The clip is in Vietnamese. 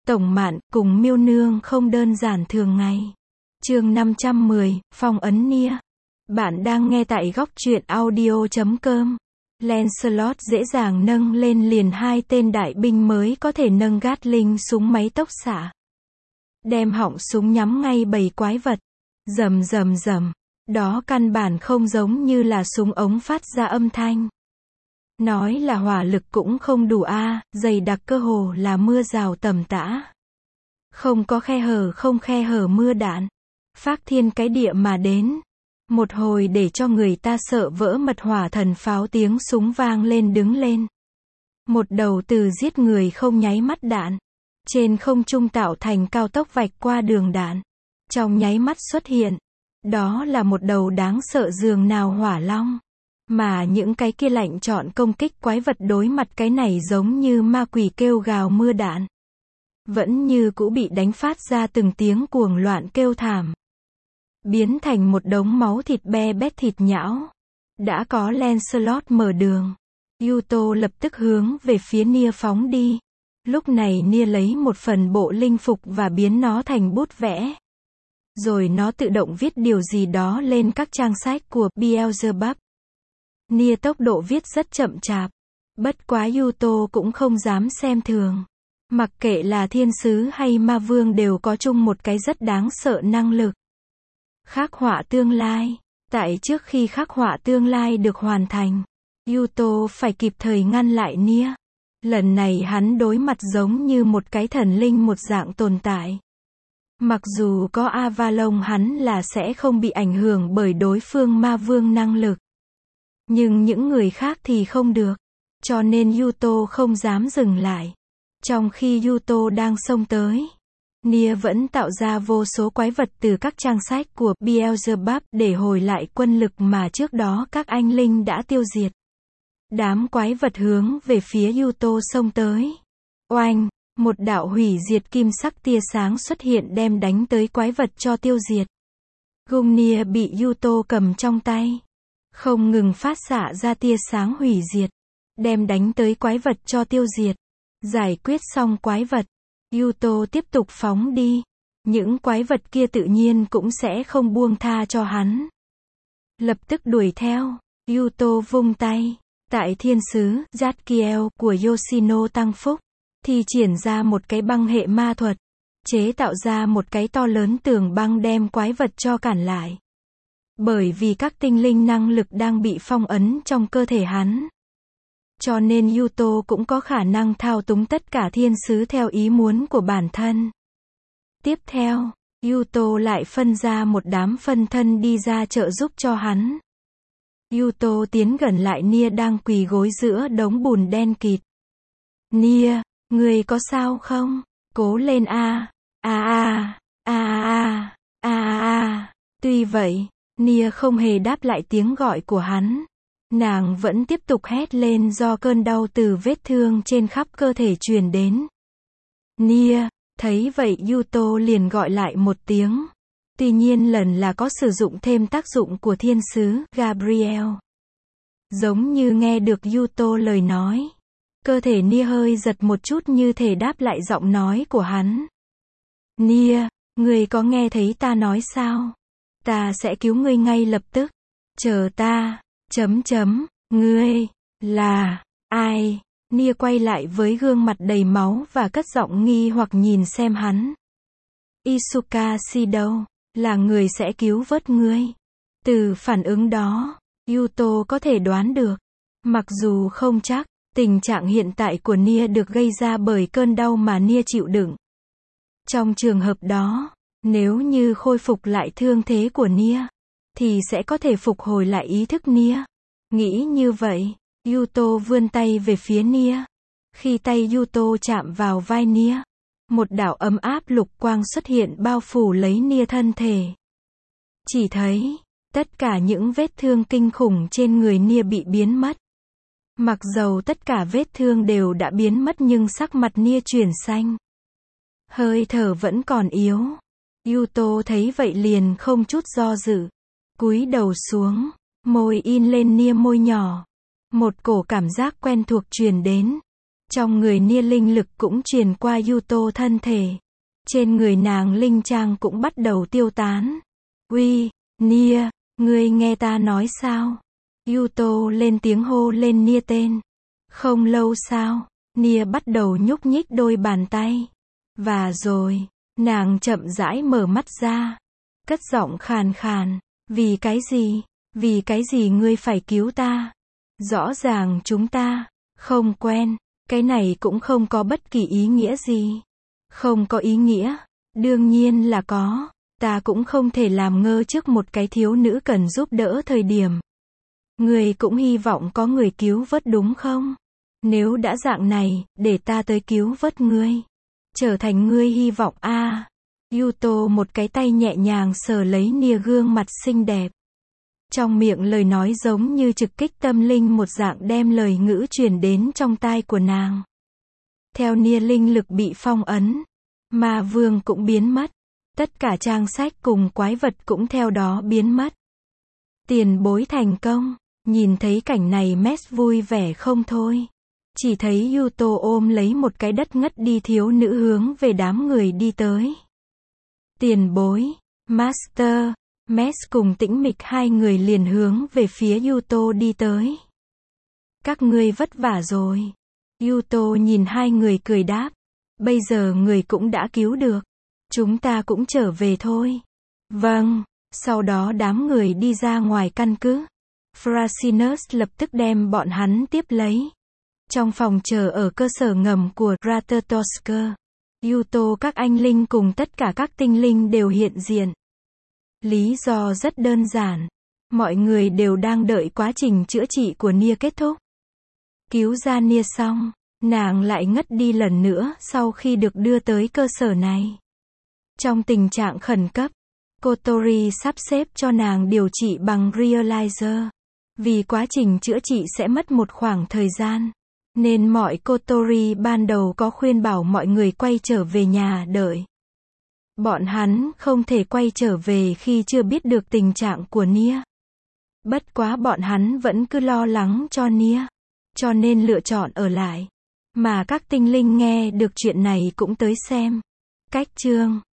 Tổng Mạn cùng Miêu Nương không đơn giản thường ngày. Chương 510, phong ấn Nia. Bạn đang nghe tại góc truyện audio.com. Lancelot dễ dàng nâng lên liền 2 tên đại binh mới có thể nâng Gatling súng máy tốc xạ. Đem họng súng nhắm ngay bầy quái vật. Rầm rầm rầm. Đó căn bản không giống như là súng ống phát ra âm thanh. Nói là hỏa lực cũng không đủ dày đặc cơ hồ là mưa rào tầm tã. Không có khe hở mưa đạn. Phác thiên cái địa mà đến. Một hồi để cho người ta sợ vỡ mật, hỏa thần pháo tiếng súng vang lên đứng lên. Một đầu từ giết người không nháy mắt đạn. Trên không trung tạo thành cao tốc vạch qua đường đạn. Trong nháy mắt xuất hiện. Đó là một đầu đáng sợ dường nào hỏa long. Mà những cái kia lạnh chọn công kích quái vật đối mặt cái này giống như ma quỷ kêu gào mưa đạn. Vẫn như cũ bị đánh phát ra từng tiếng cuồng loạn kêu thảm. Biến thành một đống máu thịt be bét thịt nhão. Đã có Lancelot mở đường. Yuto lập tức hướng về phía Nia phóng đi. Lúc này Nia lấy một phần bộ linh phục và biến nó thành bút vẽ. Rồi nó tự động viết điều gì đó lên các trang sách của Beelzebub. Nia tốc độ viết rất chậm chạp. Bất quá Yuto cũng không dám xem thường. Mặc kệ là thiên sứ hay ma vương đều có chung một cái rất đáng sợ năng lực. Khắc họa tương lai. Tại trước khi khắc họa tương lai được hoàn thành, Yuto phải kịp thời ngăn lại Nia. Lần này hắn đối mặt giống như một cái thần linh một dạng tồn tại. Mặc dù có Avalon hắn là sẽ không bị ảnh hưởng bởi đối phương ma vương năng lực. Nhưng những người khác thì không được. Cho nên Yuto không dám dừng lại. Trong khi Yuto đang xông tới, Nia vẫn tạo ra vô số quái vật từ các trang sách của Beelzebub để hồi lại quân lực mà trước đó các anh linh đã tiêu diệt. Đám quái vật hướng về phía Yuto xông tới. Oanh! Một đạo hủy diệt kim sắc tia sáng xuất hiện đem đánh tới quái vật cho tiêu diệt. Gung Nia bị Yuto cầm trong tay. Không ngừng phát xạ ra tia sáng hủy diệt. Đem đánh tới quái vật cho tiêu diệt. Giải quyết xong quái vật. Yuto tiếp tục phóng đi. Những quái vật kia tự nhiên cũng sẽ không buông tha cho hắn. Lập tức đuổi theo. Yuto vung tay. Tại thiên sứ Zadkiel của Yoshino tăng phúc. Thì triển ra một cái băng hệ ma thuật. Chế tạo ra một cái to lớn tường băng đem quái vật cho cản lại. Bởi vì các tinh linh năng lực đang bị phong ấn trong cơ thể hắn. Cho nên Yuto cũng có khả năng thao túng tất cả thiên sứ theo ý muốn của bản thân. Tiếp theo, Yuto lại phân ra một đám phân thân đi ra trợ giúp cho hắn. Yuto tiến gần lại Nia đang quỳ gối giữa đống bùn đen kịt. Nia, người có sao không? Cố lên Tuy vậy, Nia không hề đáp lại tiếng gọi của hắn. Nàng vẫn tiếp tục hét lên do cơn đau từ vết thương trên khắp cơ thể truyền đến. Nia, thấy vậy Yuto liền gọi lại một tiếng. Tuy nhiên lần là có sử dụng thêm tác dụng của thiên sứ Gabriel. Giống như nghe được Yuto lời nói. Cơ thể Nia hơi giật một chút như thể đáp lại giọng nói của hắn. Nia, người có nghe thấy ta nói sao? Ta sẽ cứu ngươi ngay lập tức. Chờ ta. Ngươi, là, ai? Nia quay lại với gương mặt đầy máu và cất giọng nghi hoặc nhìn xem hắn. Isukashi đâu? Là người sẽ cứu vớt ngươi. Từ phản ứng đó, Yuto có thể đoán được. Mặc dù không chắc, tình trạng hiện tại của Nia được gây ra bởi cơn đau mà Nia chịu đựng. Trong trường hợp đó, nếu như khôi phục lại thương thế của Nia, thì sẽ có thể phục hồi lại ý thức Nia. Nghĩ như vậy, Yuto vươn tay về phía Nia. Khi tay Yuto chạm vào vai Nia, một đạo ấm áp lục quang xuất hiện bao phủ lấy Nia thân thể. Chỉ thấy, tất cả những vết thương kinh khủng trên người Nia bị biến mất. Mặc dầu tất cả vết thương đều đã biến mất nhưng sắc mặt Nia chuyển xanh. Hơi thở vẫn còn yếu. Yuto thấy vậy liền không chút do dự. Cúi đầu xuống, môi in lên Nia môi nhỏ. Một cổ cảm giác quen thuộc truyền đến. Trong người Nia linh lực cũng truyền qua Yuto thân thể. Trên người nàng linh trang cũng bắt đầu tiêu tán. Uy, Nia, ngươi nghe ta nói sao? Yuto lên tiếng hô lên Nia tên. Không lâu sau, Nia bắt đầu nhúc nhích đôi bàn tay. Và rồi, nàng chậm rãi mở mắt ra. Cất giọng khàn khàn. Vì cái gì? Vì cái gì ngươi phải cứu ta? Rõ ràng chúng ta không quen. Cái này cũng không có bất kỳ ý nghĩa gì. Không có ý nghĩa. Đương nhiên là có. Ta cũng không thể làm ngơ trước một cái thiếu nữ cần giúp đỡ thời điểm. Ngươi cũng hy vọng có người cứu vớt đúng không? Nếu đã dạng này, để ta tới cứu vớt ngươi. Trở thành ngươi hy vọng a. Yuto một cái tay nhẹ nhàng sờ lấy Nia gương mặt xinh đẹp. Trong miệng lời nói giống như trực kích tâm linh một dạng đem lời ngữ truyền đến trong tai của nàng. Theo Nia linh lực bị phong ấn, ma vương cũng biến mất. Tất cả trang sách cùng quái vật cũng theo đó biến mất. Tiền bối thành công. Nhìn thấy cảnh này Mess vui vẻ không thôi. Chỉ thấy Yuto ôm lấy một cái đất ngất đi thiếu nữ hướng về đám người đi tới. Tiền bối, Master, Mess cùng Tĩnh Mịch hai người liền hướng về phía Yuto đi tới. Các ngươi vất vả rồi. Yuto nhìn hai người cười đáp. Bây giờ người cũng đã cứu được. Chúng ta cũng trở về thôi. Vâng. Sau đó đám người đi ra ngoài căn cứ. Frasinus lập tức đem bọn hắn tiếp lấy. Trong phòng chờ ở cơ sở ngầm của Ratatoskr, Yuto các anh linh cùng tất cả các tinh linh đều hiện diện. Lý do rất đơn giản. Mọi người đều đang đợi quá trình chữa trị của Nia kết thúc. Cứu ra Nia xong, nàng lại ngất đi lần nữa sau khi được đưa tới cơ sở này. Trong tình trạng khẩn cấp, Kotori sắp xếp cho nàng điều trị bằng Realizer. Vì quá trình chữa trị sẽ mất một khoảng thời gian, nên mọi Kotori ban đầu có khuyên bảo mọi người quay trở về nhà đợi. Bọn hắn không thể quay trở về khi chưa biết được tình trạng của Nia. Bất quá bọn hắn vẫn cứ lo lắng cho Nia, cho nên lựa chọn ở lại. Mà các tinh linh nghe được chuyện này cũng tới xem. Cách chương